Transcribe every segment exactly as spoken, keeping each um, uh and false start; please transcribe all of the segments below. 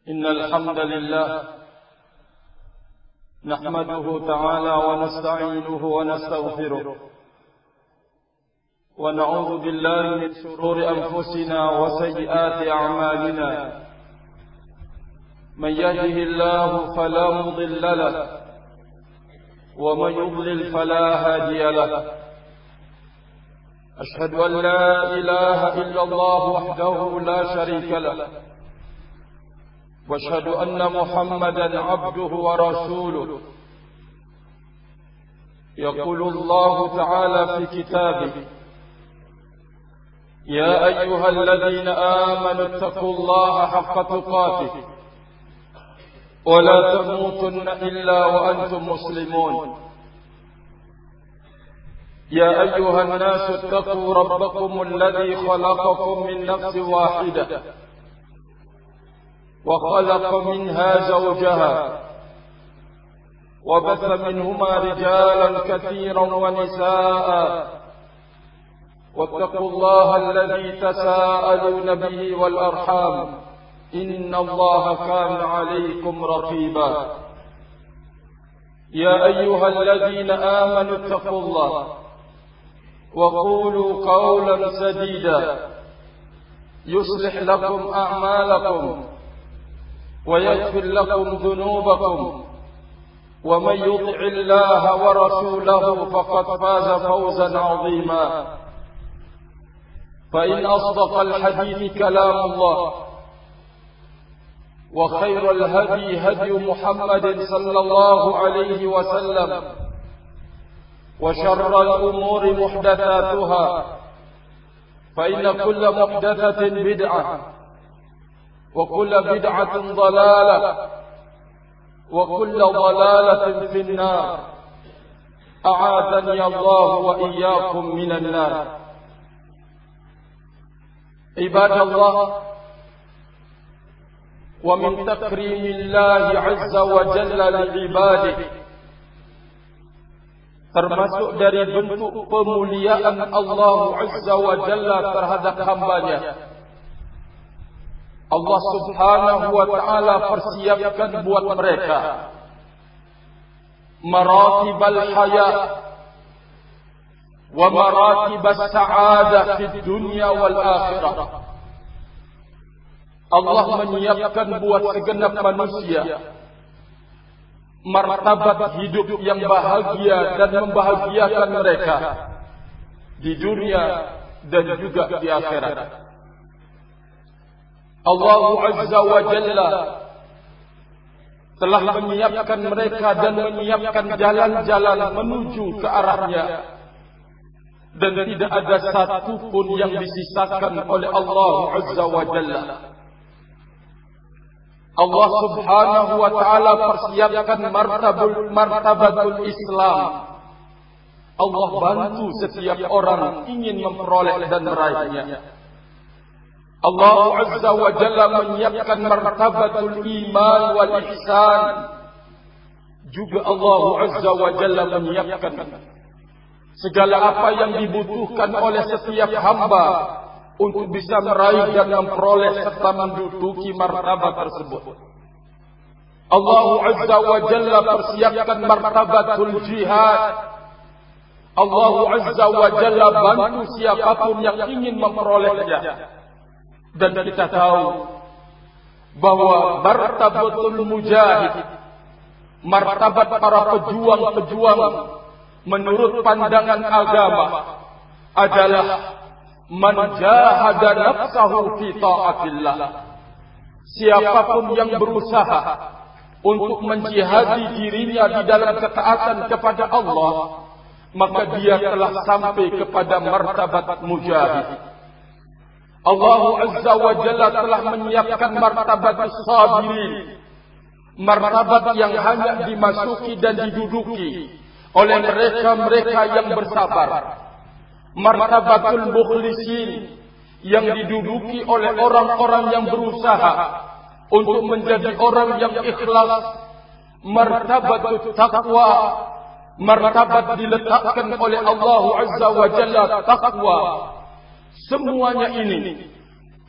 إن الحمد لله نحمده تعالى ونستعينه ونستغفره ونعوذ بالله من شرور أنفسنا وسيئات أعمالنا. من يهده الله فلا مضل له ومن يضلل فلا هادي له. أشهد أن لا إله إلا الله وحده لا شريك له، وأشهد أن محمدا عبده ورسوله. يقول الله تعالى في كتابه: يا أيها الذين آمنوا اتقوا الله حق تقاته ولا تموتن إلا وأنتم مسلمون. يا أيها الناس اتقوا ربكم الذي خلقكم من نفس واحدة وخلق منها زوجها وبث منهما رجالا كثيرا ونساء، واتقوا الله الذي تساءلون به والأرحام إن الله كان عليكم رقيبا. يا أيها الذين آمنوا اتقوا الله وقولوا قولا سديدا يصلح لكم أعمالكم ويغفر لكم ذنوبكم، ومن يطع الله ورسوله فقد فاز فوزا عظيما. فإن أصدق الحديث كلام الله، وخير الهدي هدي محمد صلى الله عليه وسلم، وشر الأمور محدثاتها، فإن كل محدثة بدعة، وكل بدعة ضلالة، وكل ضلالة في النار. أعاذني الله وإياكم من النار. عباد الله، ومن تكريم الله عز وجل لعباده، termasuk dari bentuk pemuliaan Allah Azza wa Jalla terhadap hambanya, Allah Subhanahu wa Ta'ala persiapkan buat mereka maratibal hayat wa maratibas sa'adah fid dunya wal akhirah. Allah menyiapkan buat segenap manusia martabat hidup yang bahagia dan membahagiakan mereka di dunia dan juga di akhirat. Allah Azza wa Jalla telah menyiapkan mereka dan menyiapkan jalan-jalan menuju ke arahnya, dan tidak ada satu pun yang disisakan oleh Allah Azza wa Jalla. Allah Subhanahu wa Ta'ala persiapkan martabul martabatul Islam. Allah bantu setiap orang ingin memperoleh dan meraihnya. Allah Azza wa Jalla menyiapkan martabatul iman wal ihsan. Juga Allah Azza wa Jalla menyiapkan segala apa yang dibutuhkan oleh setiap hamba untuk bisa meraih dan memperoleh serta menduduki martabat tersebut. Allah Azza wa Jalla persiapkan martabatul jihad. Allah Azza wa Jalla bantu siapapun yang ingin memperolehnya. Dan kita tahu bahwa martabatul mujahid, martabat para pejuang-pejuang menurut pandangan agama adalah man jahada nafsahu fi ta'atillah. Siapapun yang berusaha untuk menjihadi dirinya di dalam ketaatan kepada Allah, maka dia telah sampai kepada martabat mujahid. Allah Azza wa Jalla telah menyiapkan martabat sabirin, martabat yang hanya dimasuki dan diduduki oleh mereka-mereka yang bersabar. Martabatul mukhlisin, yang diduduki oleh orang-orang yang berusaha untuk menjadi orang yang ikhlas. Martabatul taqwa, martabat diletakkan oleh Allah Azza wa Jalla taqwa. Semuanya ini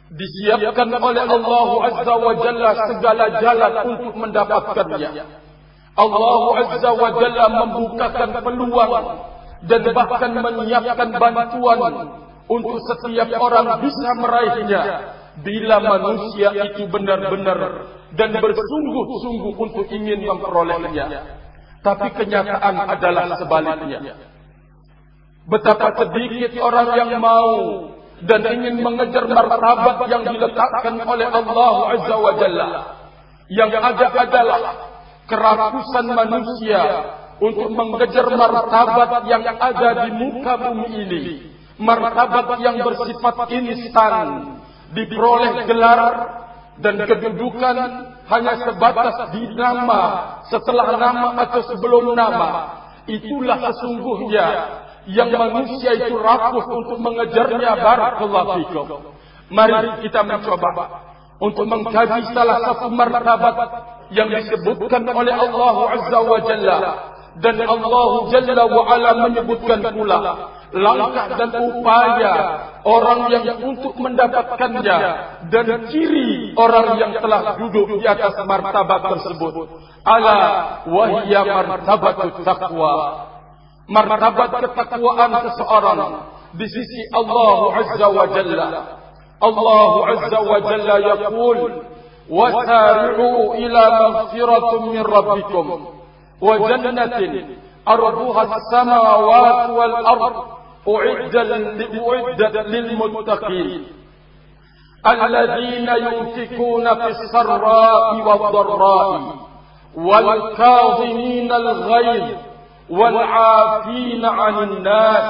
disiapkan oleh Allah Azza wa Jalla segala jalan untuk mendapatkannya. Allah Azza wa Jalla membukakan peluang dan bahkan menyiapkan bantuan untuk setiap orang bisa meraihnya bila manusia itu benar-benar dan bersungguh-sungguh untuk ingin memperolehnya. Tapi kenyataan adalah sebaliknya. Betapa sedikit orang yang mau dan ingin mengejar martabat yang diletakkan oleh Allah Azza wa Jalla. Yang ada adalah kerakusan manusia untuk mengejar martabat yang ada di muka bumi ini. Martabat yang bersifat instan, diperoleh gelar dan kedudukan hanya sebatas di nama, setelah nama atau sebelum nama. Itulah sesungguhnya yang manusia itu rapuh untuk mengejarnya. Barakallahu fikum. Mari kita mencoba untuk mengkaji salah satu martabat yang disebutkan oleh Allah Azza wa Jalla. Dan Allah Jalla wa Ala menyebutkan pula langkah dan upaya orang yang untuk mendapatkannya dan ciri orang yang telah duduk di atas martabat tersebut. Ala wahya martabatut taqwa. Martabat ketakwaan seseorang di sisi Allah Azza wa Jalla. Allah Azza wa Jalla yaqul, "Wasari'u ila maghfiratin min rabbikum wa jannatin arduha as-samawati wal ard u'iddat lil muttaqin alladhina yunfikuna fis sarra'i wad dharra'i wal kadhimina al ghayz wal 'afina 'anil nas."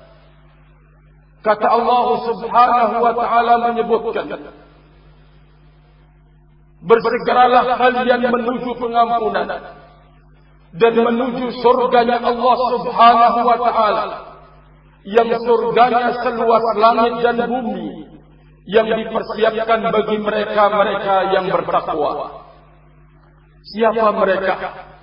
Kata Allah Subhanahu wa taala menyebutkan, bersegeralah kalian menuju pengampunan dan menuju surganya Allah Subhanahu wa taala, yang surganya seluas langit dan bumi, yang dipersiapkan bagi mereka-mereka yang bertakwa. Siapa mereka?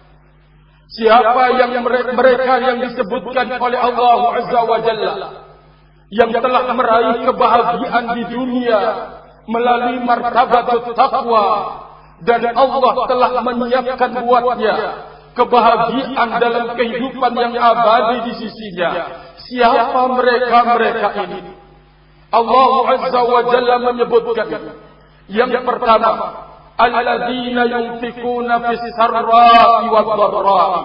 Siapa yang mereka yang disebutkan oleh Allah Azza wa Jalla, yang telah meraih kebahagiaan di dunia melalui martabat takwa, dan Allah telah menyiapkan buatnya kebahagiaan dalam kehidupan yang abadi di sisinya. Siapa mereka-mereka ini? Allah Azza wa Jalla menyebutkan yang pertama, alladzina yunfikuna fis sarra'i wad dharra'i.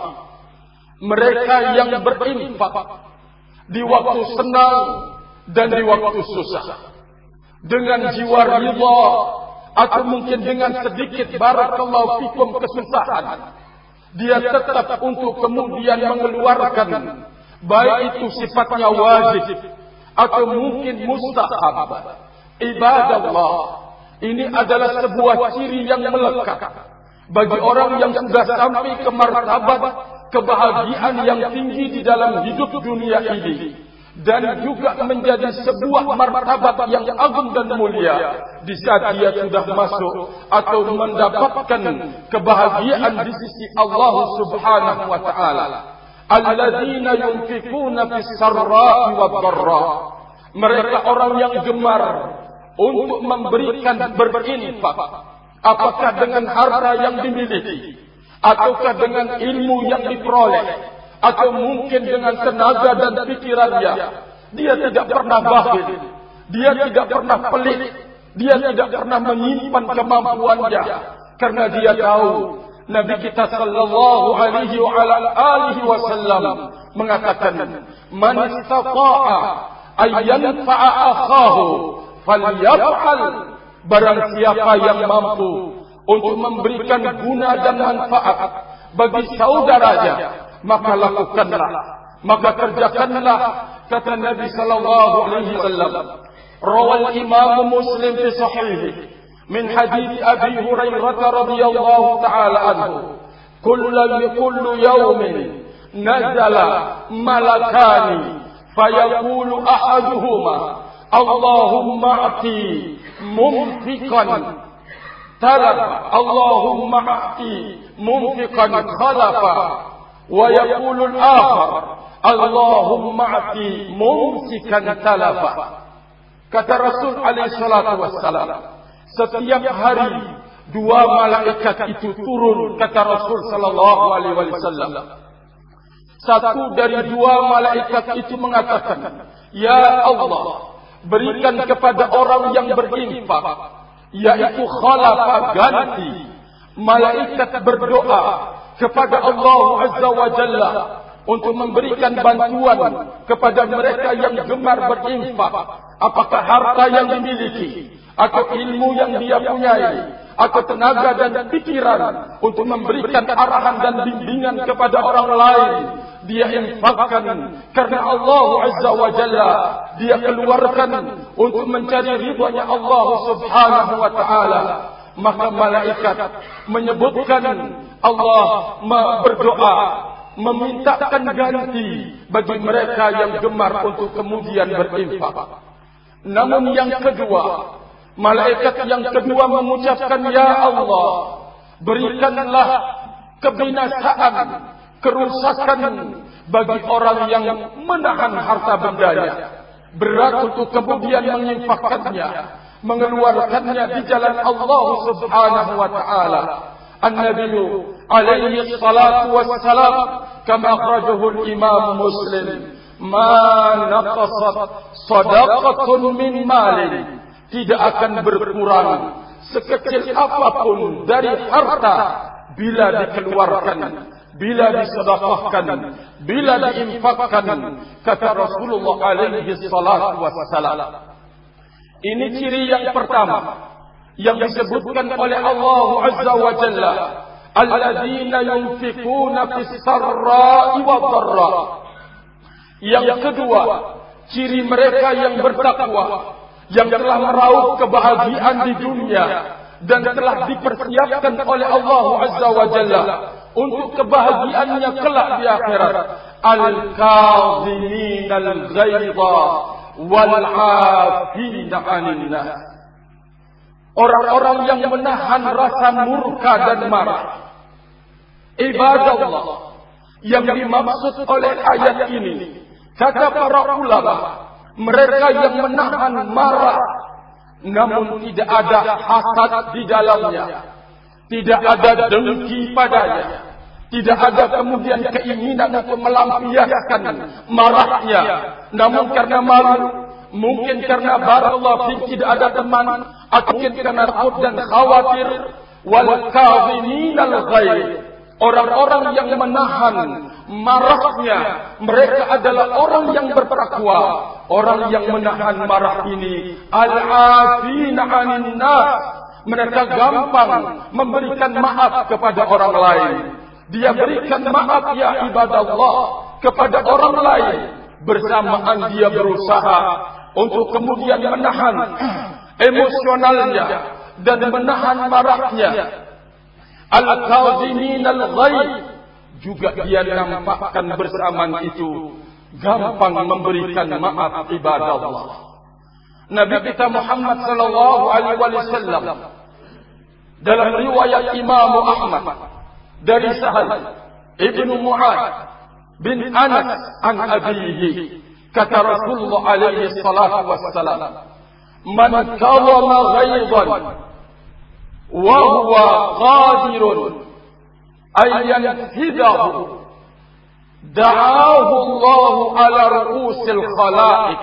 Mereka yang berinfak di waktu senang dan di waktu susah, dengan jiwa ridha atau mungkin dengan sedikit barakallahu fikum kesusahan, dia tetap untuk kemudian mengeluarkan, baik itu sifatnya wajib atau mungkin mustahab. Ibadallah, ini adalah sebuah ciri yang melekat bagi orang yang sudah sampai ke martabat kebahagiaan yang tinggi di dalam hidup dunia ini, dan juga menjadi sebuah martabat yang agung dan mulia di saat dia sudah masuk atau mendapatkan kebahagiaan di sisi Allah Subhanahu wa taala. Alladzina yunfikuna fis sarra'i wad dharra. Mereka orang yang gemar untuk memberikan, berinfak, apakah dengan harta yang dimiliki, ataukah dengan ilmu yang diperoleh, atau mungkin dengan tenaga dan pikirannya. Dia tidak pernah bakhil, dia tidak pernah pelit, dia tidak pernah menyimpan kemampuannya, karena dia tahu Nabi kita sallallahu alaihi wa ala alihi wasallam mengatakan, man istata'a ayyanfa'a akhahu falyaf'al. Barang siapa yang mampu untuk memberikan guna dan manfaat bagi saudaranya, maka lakukanlah, maka kerjakanlah, kata Nabi sallallahu alaihi wasallam. Rawal Imam Muslim fi sahihi min hadits Abi Hurairah radhiyallahu taala anhu, kullu kullu yawmin nazala malakani fayaqulu ahaduhuma Allahumma ati mumfikan talafa, Allahumma ati mumfikan khalafa, wa yaqulu al-akhar Allahumma ati mumsikan talafa. Kata Rasul alaihi salatu wassalam, setiap hari dua malaikat itu turun, kata Rasul sallallahu alaihi wasallam. Satu dari dua malaikat itu mengatakan, "Ya Allah, berikan kepada orang yang berinfak, yaitu khalafah ganti." Malaikat berdoa kepada Allah Azza wa Jalla untuk memberikan bantuan kepada mereka yang gemar berinfak, apakah harta yang dimiliki, atau ilmu yang dia punyai, atau tenaga dan pikiran untuk memberikan arahan dan bimbingan kepada orang lain. Dia infakkan karena Allah Azza wa Jalla. Dia keluarkan untuk mencari ridhanya Allah Subhanahu wa Ta'ala. Maka malaikat menyebutkan, Allah berdoa memintakan ganti bagi mereka yang gemar untuk kemudian berinfak. Namun yang kedua, malaikat yang kedua mengucapkan, "Ya Allah, berikanlah kebinasaan, kerusakan bagi orang yang menahan harta bendanya, berat untuk kemudian menginfakkannya, mengeluarkannya di jalan Allah Subhanahu wa Ta'ala." An-Nabi alaihi salatu wassalam, kama akhrajahu al-Imam Muslim, "Ma naqasat sadaqatun min malin." Tidak akan berkurang sekecil apapun dari harta bila dikeluarkan, bila disedekahkan, bila diinfakkan, kata Rasulullah alaihi salatu wassalam. Ini ciri yang pertama yang disebutkan oleh Allah Azza wa Jalla, alladzina yunfikuna fis sarra'i wad dharra. Yang kedua, ciri mereka yang bertakwa, yang telah meraup kebahagiaan di dunia dan telah dipersiapkan oleh Allah Azza wa Jalla untuk kebahagiaannya kelak di akhirat. Al-kazimin al-ghaidha wal-'afina 'anil nas. Orang-orang yang menahan rasa murka dan marah. Ibadallah, yang dimaksud oleh ayat ini, kata para ulama, mereka yang menahan marah, namun tidak ada hasad di dalamnya, tidak ada dengki padanya, tidak ada kemudian keinginan untuk melampiaskan marahnya, namun karena malu, mungkin karena barakallahu fiik tidak ada teman, atau mungkin karena takut dan khawatir. Wal kaziminal ghaidh, orang-orang yang menahan marahnya, mereka adalah orang yang bertakwa. Orang yang menahan marah ini, al-'afina 'anil nas, mereka gampang memberikan maaf kepada orang lain. Dia berikan maaf, ya ibadallah, kepada orang lain, bersamaan dia berusaha untuk kemudian menahan emosionalnya dan menahan marahnya. Al-kazimin al-ghaidh, juga dia nampakkan bersamaan itu gampang memberikan maaf, ibadallah. Nabi kita Muhammad sallallahu alaihi wasallam dalam riwayat Imam Ahmad dari Sahal Ibnu Mu'adz bin Anas an abihi, kata Rasulullah alaihi salatu wassalam, "Man kawama ghaidan wa huwa qadirun ayyan hidahu da'ahu Allah ala ru'usil khalaiq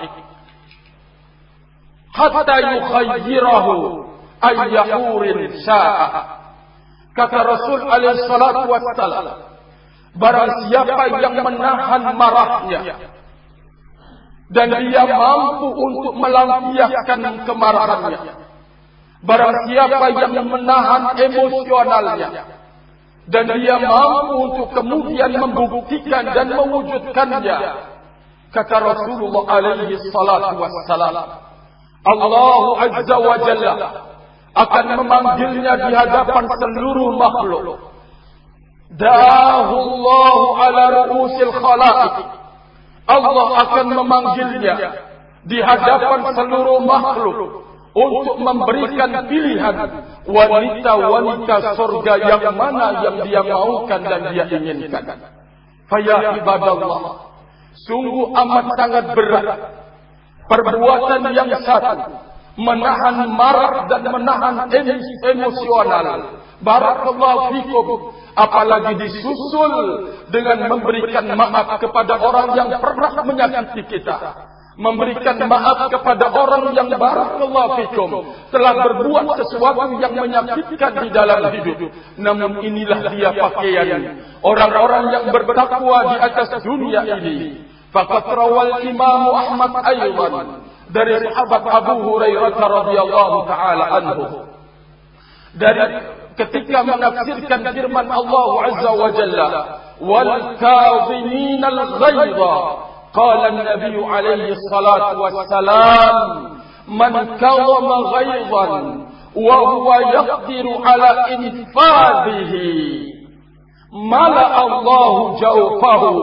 hatta yukhayyirahu ayyahurin sya'a." Kata Rasul alaihi salatu wassalam, barang siapa yang menahan marahnya dan dia mampu untuk melampiaskan kemarahannya, barang siapa yang menahan emosionalnya dan dia mampu untuk kemudian membuktikan dan mewujudkannya, kata Rasulullah alaihi salatu wassalam, Allah Azza wa Jalla akan memanggilnya di hadapan seluruh makhluk. Da'ahu Allah ala ru'usil khalaiq, Allah akan memanggilnya di hadapan seluruh makhluk untuk memberikan pilihan wanita-wanita surga yang mana yang dia maukan dan dia inginkan. Faya ibadallah, sungguh amat sangat berat perbuatan yang satu, menahan marah dan menahan emosional. Barakallahu fikum. Apalagi disusul dengan memberikan maaf kepada orang yang pernah menyakiti kita, memberikan maaf kepada orang yang barakallahu fikum telah berbuat sesuatu yang menyakitkan di dalam hidup. Namun inilah dia pakaian orang-orang yang bertakwa di atas dunia ini. Faqad rawal Imam Ahmad aydan dari sahabat Abu Hurairah radhiyallahu taala anhu, dari ketika menafsirkan firman Allah Azza wa Jalla, wal kadhimin al ghaidha, qala an-nabiy alaihi salatu wassalam, man kadhama ghaidhan wa huwa yaqdiru ala infadhihi mala Allah jawfahu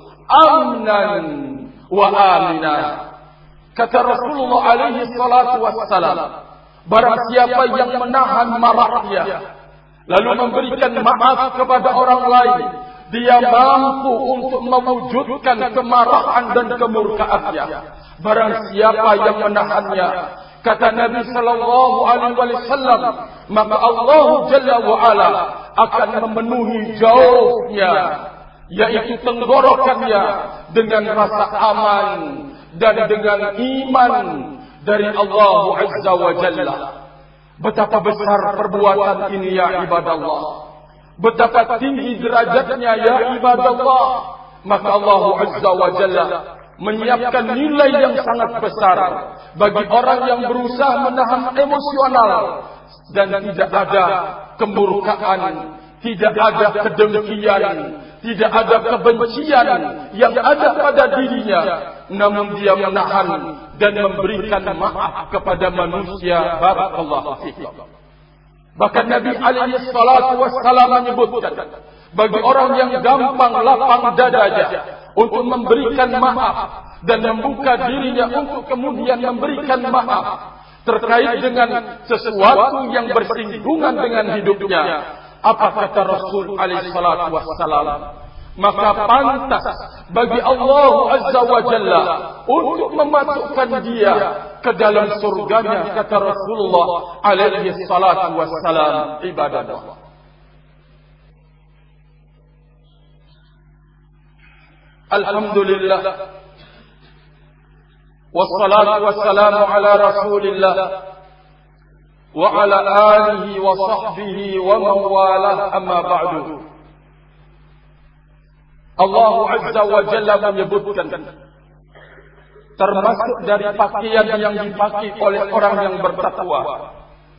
amnan wa amina. Kata Rasulullah alaihi salatu wassalam, barang siapa yang menahan marahnya lalu memberikan maaf kepada orang lain, dia mampu untuk mewujudkan kemarahan dan kemurkaannya. Barang siapa yang menahannya, kata Nabi sallallahu alaihi wasallam, maka Allah Jalla wa Ala akan memenuhi jawfnya, yaitu tenggorokannya, dengan rasa aman dan dengan iman dari Allah Azza wa Jalla. Betapa besar perbuatan ini ya ibadallah, betapa tinggi derajatnya ya ibadallah. Maka Allah Azza wa Jalla menyiapkan nilai yang sangat besar bagi orang yang berusaha menahan emosional dan tidak ada kemurkaan, tidak ada kedengkian, tidak ada kebencian yang ada pada dirinya, namun dia menahan dan memberikan maaf kepada manusia. Barakallahu fikum. Bahkan Nabi alaihi salatu wassalam menyebutkan, bagi orang yang gampang lapang dadanya untuk memberikan maaf dan membuka dirinya untuk kemudian memberikan maaf terkait dengan sesuatu yang bersinggungan dengan hidupnya, apa kata Rasul alaihi salatu wassalam? Maka pantas bagi Allah Azza wa Jalla untuk memasukkan dia ke dalam surganya, kata Rasulullah alaihi salatu wassalam. Ibadallah, alhamdulillah, wassalatu wassalamu ala Rasulillah wa ala alihi wa sahbihi wa man walah, amma ba'du. Allah Azza wa Jalla menyebutkan, termasuk dari pakaian yang dipakai oleh orang yang bertakwa,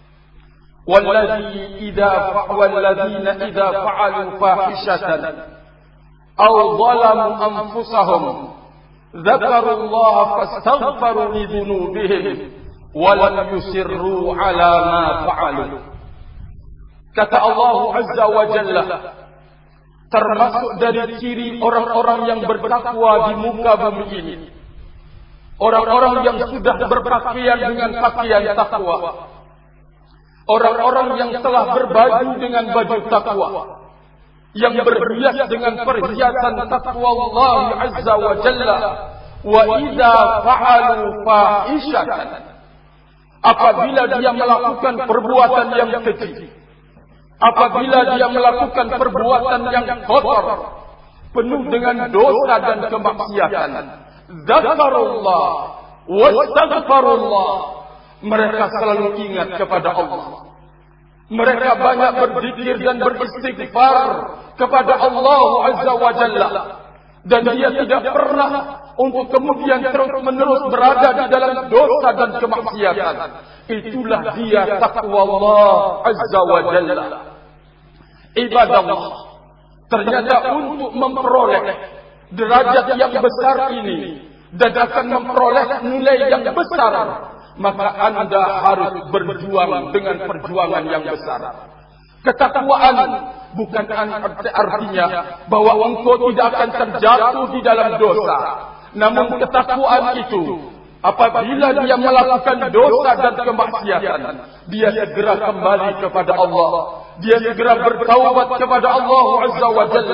walladzi idza fa'aladzina idza fa'alu fahishatan aw zalamu anfusahum dzakarullaha fastaghfaru lidzunubihim wa lam yusirru ala ma fa'alu. Kata Allah Azza wa Jalla, termasuk dari ciri orang-orang yang bertakwa di muka bumi ini, orang-orang yang sudah berpakaian dengan pakaian takwa, orang-orang yang telah berbaju dengan baju takwa, yang berhias dengan perhiasan takwa Allah Azza wa Jalla. Wa idza fa'alu fahishatan, apabila dia melakukan perbuatan yang keji, apabila dia melakukan perbuatan yang kotor, penuh dengan dosa dan kemaksiatan, dzakarullah wastaghfarullah, mereka selalu ingat kepada Allah, mereka banyak berzikir dan beristighfar kepada Allah Azza wa Jalla, dan dia tidak pernah untuk kemudian terus-menerus berada di dalam dosa dan kemaksiatan. Itulah dia takwa Allah Azza wa Jalla. Ibadallah, ternyata untuk memperoleh derajat yang besar ini dan akan memperoleh nilai yang besar, maka Anda harus berjuang dengan perjuangan yang besar. Ketakwaan bukan artinya bahwa engkau tidak akan terjatuh di dalam dosa. Namun ketakwaan itu, apabila dia melakukan dosa dan kemaksiatan, dia segera kembali kepada Allah, dia segera bertaubat kepada Allah Azza wa Jalla,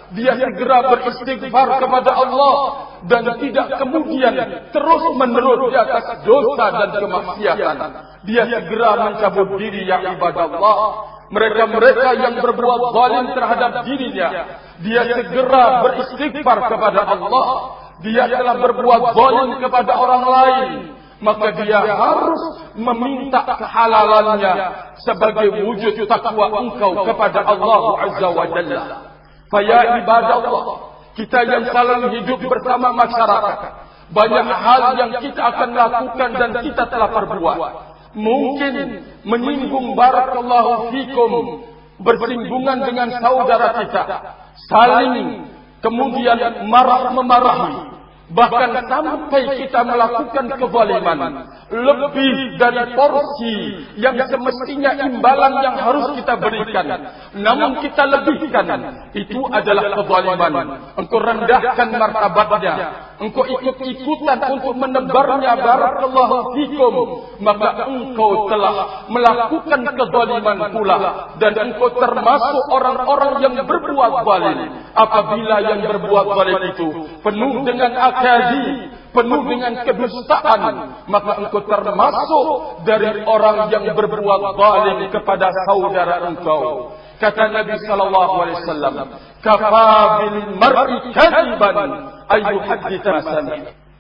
dia segera beristighfar kepada Allah dan tidak kemudian terus menerus di atas dosa dan kemaksiatan. Dia segera mencabut diri, ya ibadallah. Mereka-mereka yang berbuat zalim terhadap dirinya, dia segera beristighfar kepada Allah. Dia telah berbuat zalim kepada orang lain, maka dia harus meminta kehalalannya sebagai wujud takwa engkau kepada Allah Azza wa Jalla. Faya ibadallah, kita yang saling hidup bersama masyarakat, banyak hal yang kita akan lakukan dan kita telah perbuat. Mungkin menyinggung barakallahu fikum, bersinggungan dengan saudara kita, saling kemudian marah-memarahi, bahkan sampai kita melakukan kezaliman lebih dari porsi yang semestinya imbalan yang harus kita berikan, namun kita lebihkan. Itu adalah kezaliman. Engkau rendahkan martabatnya, engkau ikut-ikutan untuk menebarnya barakallahu fikum, maka engkau telah melakukan kezaliman pula, dan engkau termasuk orang-orang yang berbuat zalim. Apabila yang berbuat zalim itu penuh dengan akazi, penuh dengan kedustaan, maka engkau termasuk dari orang yang berbuat zalim kepada saudara engkau. Kata Nabi sallallahu alaihi wasallam, "Kafa bil mar'i kadiban ay yuhadditha sami."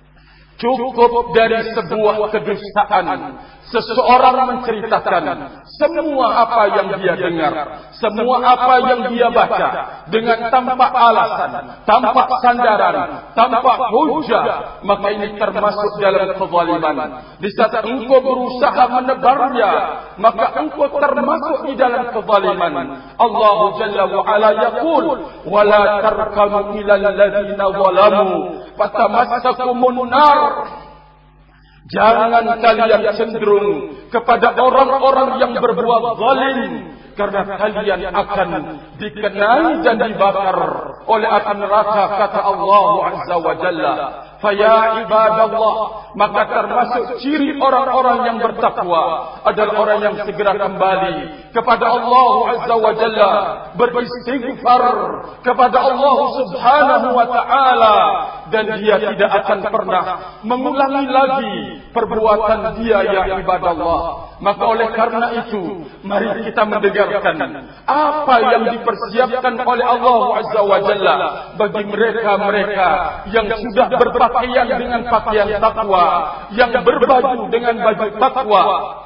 Cukup dari sebuah kedustaan seseorang menceritakan semua apa yang dia dengar, semua apa yang dia baca, dengan tanpa alasan, tanpa sandaran, tanpa hujah, maka ini termasuk dalam kezaliman. Di saat engkau berusaha menebarnya, maka engkau termasuk di dalam kezaliman. Allah Jalla wa Ala yaqul, "Wa la tarkanu ilal ladzina zalamu fatamassakumun nar." Jangan kalian cenderung kepada orang-orang yang berbuat zalim, karena kalian akan dikenai dan dibakar oleh api neraka, kata Allah Azza wa Jalla. Faya ibadallah, maka termasuk ciri orang-orang yang bertakwa adalah orang yang segera kembali kepada Allah Azza wa Jalla, beristighfar kepada Allah Subhanahu wa Ta'ala, dan dia tidak akan pernah mengulangi lagi perbuatan dia, ya ibadallah. Maka oleh karena itu, mari kita mendengarkan apa yang dipersiapkan oleh Allah Azza wa Jalla bagi mereka-mereka yang sudah berpakaian dengan pakaian takwa, yang berbaju dengan baju takwa.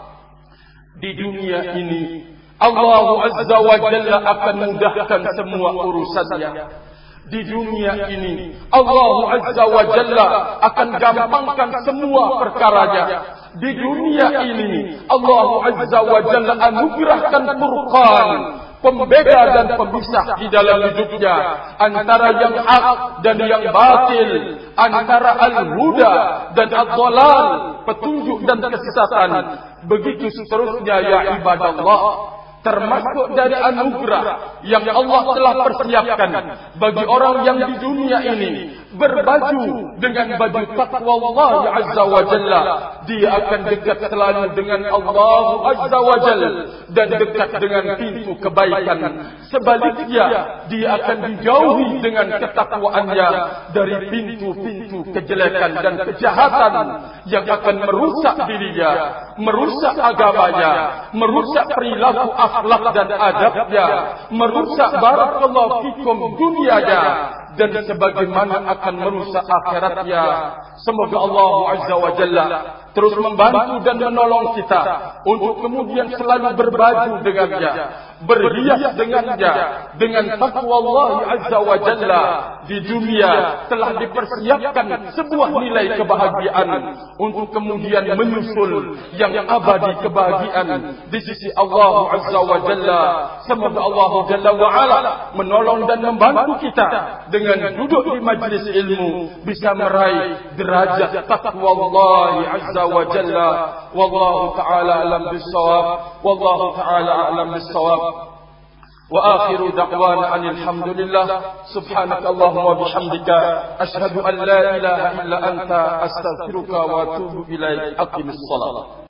Di dunia ini Allah Azza wa Jalla akan mudahkan semua urusannya. Di dunia ini Allah Azza wa Jalla akan gampangkan semua perkaranya. Di dunia ini Allah Azza wa Jalla anugerahkan Furqan, pembeda dan pemisah di dalam hidupnya antara yang hak dan yang batil, antara al-huda dan ad-dhalal, petunjuk dan kesesatan. Begitu seterusnya, ya ibadallah. Termasuk dari anugerah yang Allah telah persiapkan bagi orang yang di dunia ini berbaju dengan baju takwa Allah Azza wa Jalla, dia akan dekat selalu dengan Allah Azza wa Jalla dan dekat dengan pintu kebaikan. Sebaliknya, dia akan dijauhi dengan ketakwaannya dari pintu-pintu kejelekan dan kejahatan yang akan merusak dirinya, merusak agamanya, merusak perilaku akhlak dan adabnya, merusak barakallahu fikum dunianya, dan sebagaimana akan merusak akhiratnya. Semoga Allah Azza wa Jalla terus membantu dan menolong kita untuk kemudian selalu berbaju dengannya, berhias dengannya, dengan takwa Allah Azza wa Jalla. Di dunia telah dipersiapkan sebuah nilai kebahagiaan untuk kemudian menyusul yang abadi kebahagiaan di sisi Allah Azza wa Jalla. Semoga Allah Jalla wa Ala menolong dan membantu kita dengan duduk di majlis ilmu bisa meraih derajat takwa Allah Azza wa Jalla. Wallahu ta'ala alam bis-shawab. Wallahu ta'ala alam bis-shawab. Wa akhiru da'wana alhamdulillah. Subhanakallahumma wa bihamdika asyhadu an la ilaha illa anta astaghfiruka wa atubu ilaik. Aqimis shalah.